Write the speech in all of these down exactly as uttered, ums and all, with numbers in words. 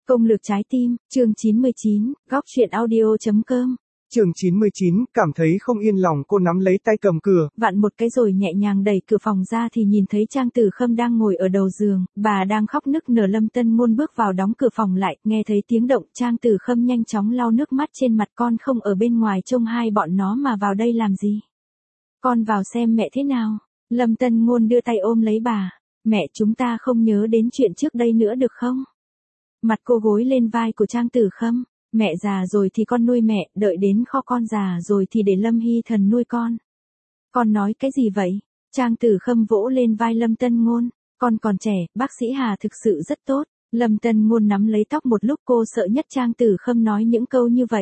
Công lược trái tim, chương chín mươi chín, góc truyện audio.com. Chương chín mươi chín, cảm thấy không yên lòng cô nắm lấy tay cầm cửa. Vặn một cái rồi nhẹ nhàng đẩy cửa phòng ra thì nhìn thấy Trang Tử Khâm đang ngồi ở đầu giường, bà đang khóc nức nở. Lâm Tân Ngôn bước vào đóng cửa phòng lại, nghe thấy tiếng động, Trang Tử Khâm nhanh chóng lau nước mắt trên mặt. Con không ở bên ngoài trông hai bọn nó mà vào đây làm gì? Con vào xem mẹ thế nào. Lâm Tân Ngôn đưa tay ôm lấy bà. Mẹ, chúng ta không nhớ đến chuyện trước đây nữa được không? Mặt cô gối lên vai của Trang Tử Khâm. Mẹ già rồi thì con nuôi mẹ, đợi đến kho con già rồi thì để Lâm Hy Thần nuôi con. Con nói cái gì vậy? Trang Tử Khâm vỗ lên vai Lâm Tân Ngôn. Con còn trẻ, bác sĩ Hà thực sự rất tốt. Lâm Tân Ngôn nắm lấy tóc một lúc, cô sợ nhất Trang Tử Khâm nói những câu như vậy.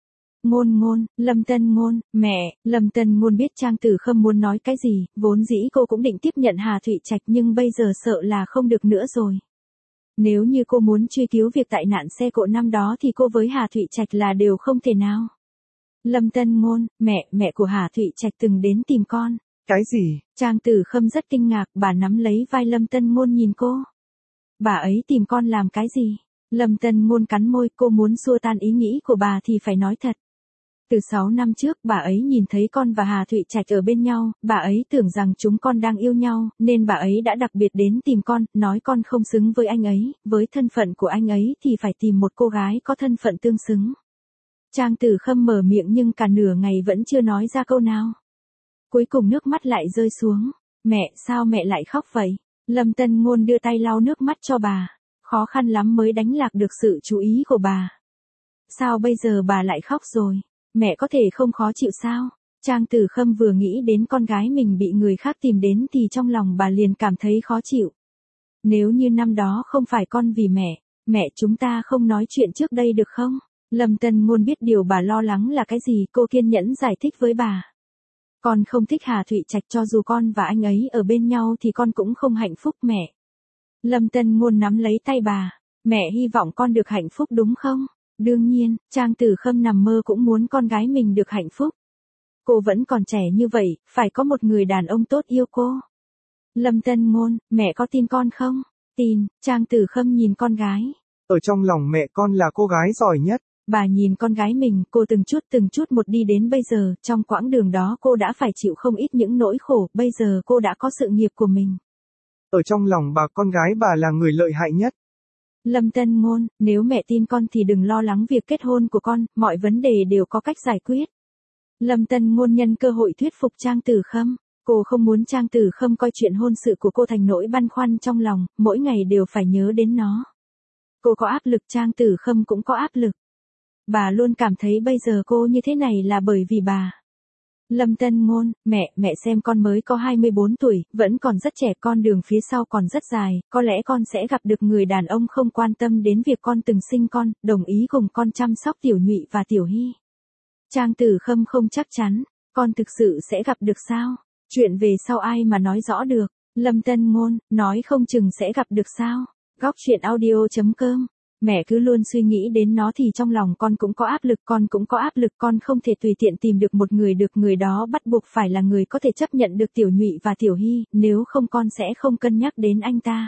Ngôn ngôn, Lâm Tân Ngôn, mẹ. Lâm Tân Ngôn biết Trang Tử Khâm muốn nói cái gì, vốn dĩ cô cũng định tiếp nhận Hà Thụy Trạch nhưng bây giờ sợ là không được nữa rồi. Nếu như cô muốn truy cứu việc tại nạn xe cộ năm đó thì cô với Hà Thụy Trạch là đều không thể nào. Lâm Tân Ngôn, mẹ, mẹ của Hà Thụy Trạch từng đến tìm con. Cái gì? Trang Tử Khâm rất kinh ngạc, bà nắm lấy vai Lâm Tân Ngôn nhìn cô. Bà ấy tìm con làm cái gì? Lâm Tân Ngôn cắn môi, cô muốn xua tan ý nghĩ của bà thì phải nói thật. Từ sáu năm trước, bà ấy nhìn thấy con và Hà Thụy Trạch ở bên nhau, bà ấy tưởng rằng chúng con đang yêu nhau, nên bà ấy đã đặc biệt đến tìm con, nói con không xứng với anh ấy, với thân phận của anh ấy thì phải tìm một cô gái có thân phận tương xứng. Trang Tử Khâm mở miệng nhưng cả nửa ngày vẫn chưa nói ra câu nào. Cuối cùng nước mắt lại rơi xuống. Mẹ, sao mẹ lại khóc vậy? Lâm Tân Ngôn đưa tay lau nước mắt cho bà. Khó khăn lắm mới đánh lạc được sự chú ý của bà. Sao bây giờ bà lại khóc rồi? Mẹ có thể không khó chịu sao? Trang Tử Khâm vừa nghĩ đến con gái mình bị người khác tìm đến thì trong lòng bà liền cảm thấy khó chịu. Nếu như năm đó không phải con vì mẹ, mẹ chúng ta không nói chuyện trước đây được không? Lâm Tân Ngôn biết điều bà lo lắng là cái gì, cô kiên nhẫn giải thích với bà. Con không thích Hà Thụy Trạch, cho dù con và anh ấy ở bên nhau thì con cũng không hạnh phúc mẹ. Lâm Tân Ngôn nắm lấy tay bà. Mẹ hy vọng con được hạnh phúc đúng không? Đương nhiên, Trang Tử Khâm nằm mơ cũng muốn con gái mình được hạnh phúc. Cô vẫn còn trẻ như vậy, phải có một người đàn ông tốt yêu cô. Lâm Tân Ngôn, mẹ có tin con không? Tin. Trang Tử Khâm nhìn con gái. Ở trong lòng mẹ con là cô gái giỏi nhất. Bà nhìn con gái mình, cô từng chút từng chút một đi đến bây giờ, trong quãng đường đó cô đã phải chịu không ít những nỗi khổ, bây giờ cô đã có sự nghiệp của mình. Ở trong lòng bà, con gái bà là người lợi hại nhất. Lâm Tân Ngôn, nếu mẹ tin con thì đừng lo lắng việc kết hôn của con, mọi vấn đề đều có cách giải quyết. Lâm Tân Ngôn nhân cơ hội thuyết phục Trang Tử Khâm. Cô không muốn Trang Tử Khâm coi chuyện hôn sự của cô thành nỗi băn khoăn trong lòng, mỗi ngày đều phải nhớ đến nó. Cô có áp lực, Trang Tử Khâm cũng có áp lực. Bà luôn cảm thấy bây giờ cô như thế này là bởi vì bà. Lâm Tân Ngôn, mẹ, mẹ xem con mới có hai mươi bốn tuổi, vẫn còn rất trẻ, con đường phía sau còn rất dài, có lẽ con sẽ gặp được người đàn ông không quan tâm đến việc con từng sinh con, đồng ý cùng con chăm sóc Tiểu Nhụy và Tiểu Hy. Trang Tử Khâm không chắc chắn, con thực sự sẽ gặp được sao? Chuyện về sau ai mà nói rõ được? Lâm Tân Ngôn, nói không chừng sẽ gặp được sao? Góc truyện audio.com. Mẹ cứ luôn suy nghĩ đến nó thì trong lòng con cũng có áp lực, con cũng có áp lực, con không thể tùy tiện tìm được một người được, người đó bắt buộc phải là người có thể chấp nhận được Tiểu Nhụy và Tiểu Hy, nếu không con sẽ không cân nhắc đến anh ta.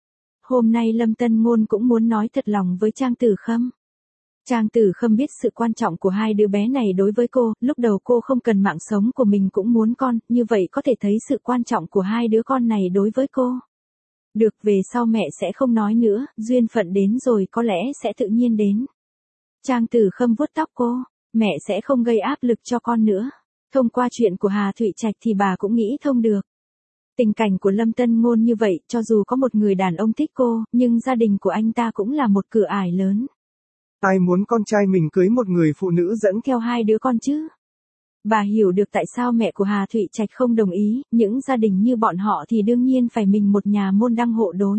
Hôm nay Lâm Tân Ngôn cũng muốn nói thật lòng với Trang Tử Khâm. Trang Tử Khâm biết sự quan trọng của hai đứa bé này đối với cô, lúc đầu cô không cần mạng sống của mình cũng muốn con, như vậy có thể thấy sự quan trọng của hai đứa con này đối với cô. Được, về sau mẹ sẽ không nói nữa, duyên phận đến rồi có lẽ sẽ tự nhiên đến. Trang Tử Khâm vuốt tóc cô, mẹ sẽ không gây áp lực cho con nữa. Thông qua chuyện của Hà Thụy Trạch thì bà cũng nghĩ thông được. Tình cảnh của Lâm Tân Ngôn như vậy, cho dù có một người đàn ông thích cô, nhưng gia đình của anh ta cũng là một cửa ải lớn. Ai muốn con trai mình cưới một người phụ nữ dẫn theo hai đứa con chứ? Bà hiểu được tại sao mẹ của Hà Thụy Trạch không đồng ý, những gia đình như bọn họ thì đương nhiên phải mình một nhà môn đăng hộ đối.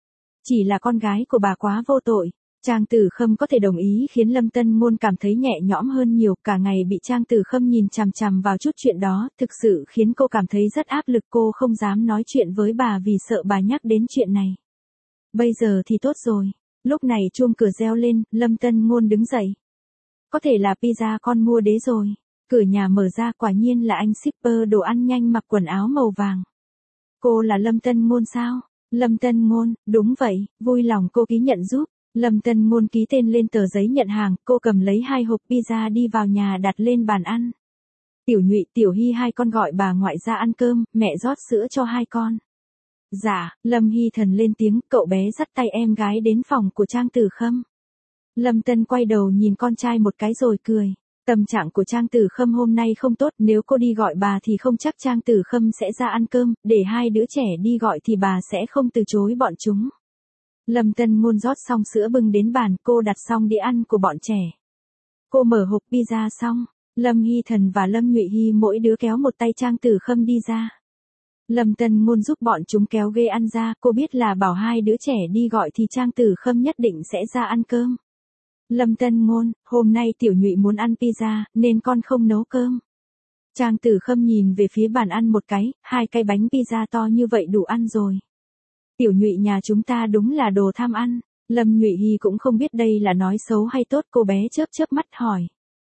Chỉ là con gái của bà quá vô tội. Trang Tử Khâm có thể đồng ý khiến Lâm Tân Ngôn cảm thấy nhẹ nhõm hơn nhiều, cả ngày bị Trang Tử Khâm nhìn chằm chằm vào chút chuyện đó, thực sự khiến cô cảm thấy rất áp lực, cô không dám nói chuyện với bà vì sợ bà nhắc đến chuyện này. Bây giờ thì tốt rồi. Lúc này chuông cửa reo lên, Lâm Tân Ngôn đứng dậy. Có thể là pizza con mua đế rồi. Cửa nhà mở ra, quả nhiên là anh shipper đồ ăn nhanh mặc quần áo màu vàng. Cô là Lâm Tân Ngôn sao? Lâm Tân Ngôn, đúng vậy, vui lòng cô ký nhận giúp. Lâm Tân Ngôn ký tên lên tờ giấy nhận hàng, cô cầm lấy hai hộp pizza đi vào nhà đặt lên bàn ăn. Tiểu Nhụy, Tiểu Hy hai con gọi bà ngoại ra ăn cơm, mẹ rót sữa cho hai con. Dạ, Lâm Hy Thần lên tiếng, cậu bé dắt tay em gái đến phòng của Trang Tử Khâm. Lâm Tân quay đầu nhìn con trai một cái rồi cười. Tâm trạng của Trang Tử Khâm hôm nay không tốt, nếu cô đi gọi bà thì không chắc Trang Tử Khâm sẽ ra ăn cơm, để hai đứa trẻ đi gọi thì bà sẽ không từ chối bọn chúng. Lâm Tân Ngôn rót xong sữa bưng đến bàn, cô đặt xong đĩa ăn của bọn trẻ. Cô mở hộp pizza xong, Lâm Hy Thần và Lâm Nhụy Hy mỗi đứa kéo một tay Trang Tử Khâm đi ra. Lâm Tân Ngôn giúp bọn chúng kéo ghế ăn ra, cô biết là bảo hai đứa trẻ đi gọi thì Trang Tử Khâm nhất định sẽ ra ăn cơm. Lâm Tân Ngôn, hôm nay Tiểu Nhụy muốn ăn pizza, nên con không nấu cơm. Trang Tử Khâm nhìn về phía bàn ăn một cái, hai cái bánh pizza to như vậy đủ ăn rồi. Tiểu Nhụy nhà chúng ta đúng là đồ tham ăn. Lâm Nhụy Hy cũng không biết đây là nói xấu hay tốt, cô bé chớp chớp mắt hỏi.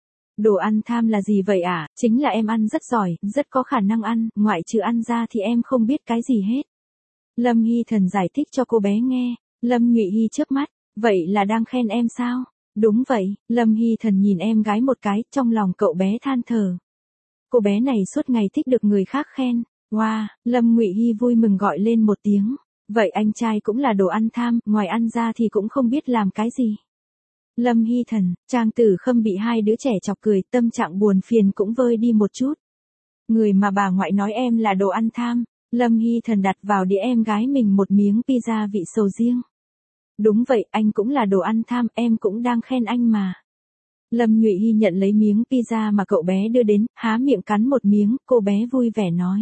Đồ ăn tham là gì vậy ạ? À? Chính là em ăn rất giỏi, rất có khả năng ăn, ngoại trừ ăn ra thì em không biết cái gì hết. Lâm Hy Thần giải thích cho cô bé nghe. Lâm Nhụy Hy chớp mắt, vậy là đang khen em sao? Đúng vậy, Lâm Hy Thần nhìn em gái một cái, trong lòng cậu bé than thở. Cô bé này suốt ngày thích được người khác khen. Wow, Lâm Nhụy Hy vui mừng gọi lên một tiếng. Vậy anh trai cũng là đồ ăn tham, ngoài ăn ra thì cũng không biết làm cái gì. Lâm Hy Thần, Trang Tử Khâm bị hai đứa trẻ chọc cười, tâm trạng buồn phiền cũng vơi đi một chút. Người mà bà ngoại nói em là đồ ăn tham. Lâm Hy Thần đặt vào đĩa em gái mình một miếng pizza vị sầu riêng. Đúng vậy, anh cũng là đồ ăn tham, em cũng đang khen anh mà. Lâm Nhụy Hy nhận lấy miếng pizza mà cậu bé đưa đến, há miệng cắn một miếng, cô bé vui vẻ nói.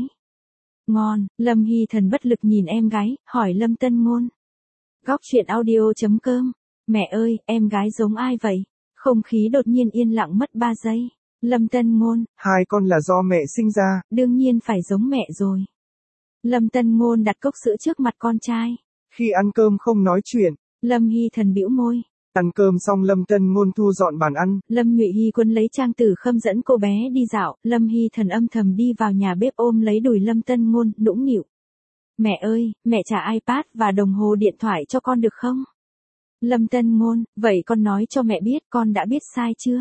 Ngon. Lâm Hy Thần bất lực nhìn em gái, hỏi Lâm Tân Ngôn. Góc truyện audio chấm com. Mẹ ơi, em gái giống ai vậy? Không khí đột nhiên yên lặng mất ba giây. Lâm Tân Ngôn. Hai con là do mẹ sinh ra. Đương nhiên phải giống mẹ rồi. Lâm Tân Ngôn đặt cốc sữa trước mặt con trai. Khi ăn cơm không nói chuyện. Lâm Hy Thần bĩu môi. Ăn cơm xong Lâm Tân Ngôn thu dọn bàn ăn. Lâm Nhụy Hy quân lấy Trang Tử Khâm dẫn cô bé đi dạo, Lâm Hy Thần âm thầm đi vào nhà bếp ôm lấy đùi Lâm Tân Ngôn, nũng nịu. Mẹ ơi, mẹ trả iPad và đồng hồ điện thoại cho con được không? Lâm Tân Ngôn, vậy con nói cho mẹ biết con đã biết sai chưa?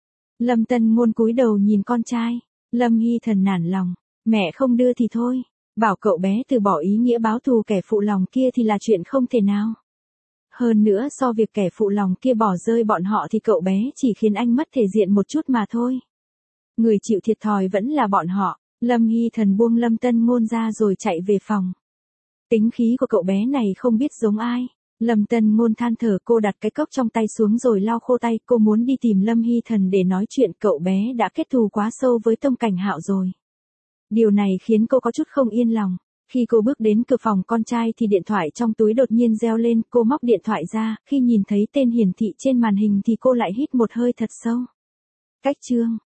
Lâm Tân Ngôn cúi đầu nhìn con trai. Lâm Hy Thần nản lòng. Mẹ không đưa thì thôi. Bảo cậu bé từ bỏ ý nghĩa báo thù kẻ phụ lòng kia thì là chuyện không thể nào. Hơn nữa so việc kẻ phụ lòng kia bỏ rơi bọn họ thì cậu bé chỉ khiến anh mất thể diện một chút mà thôi. Người chịu thiệt thòi vẫn là bọn họ. Lâm Hy Thần buông Lâm Tân Ngôn ra rồi chạy về phòng. Tính khí của cậu bé này không biết giống ai. Lâm Tân Ngôn than thở, cô đặt cái cốc trong tay xuống rồi lau khô tay, cô muốn đi tìm Lâm Hy Thần để nói chuyện, cậu bé đã kết thù quá sâu với Tông Cảnh Hạo rồi. Điều này khiến cô có chút không yên lòng. Khi cô bước đến cửa phòng con trai thì điện thoại trong túi đột nhiên reo lên, cô móc điện thoại ra, khi nhìn thấy tên hiển thị trên màn hình thì cô lại hít một hơi thật sâu. Cách chương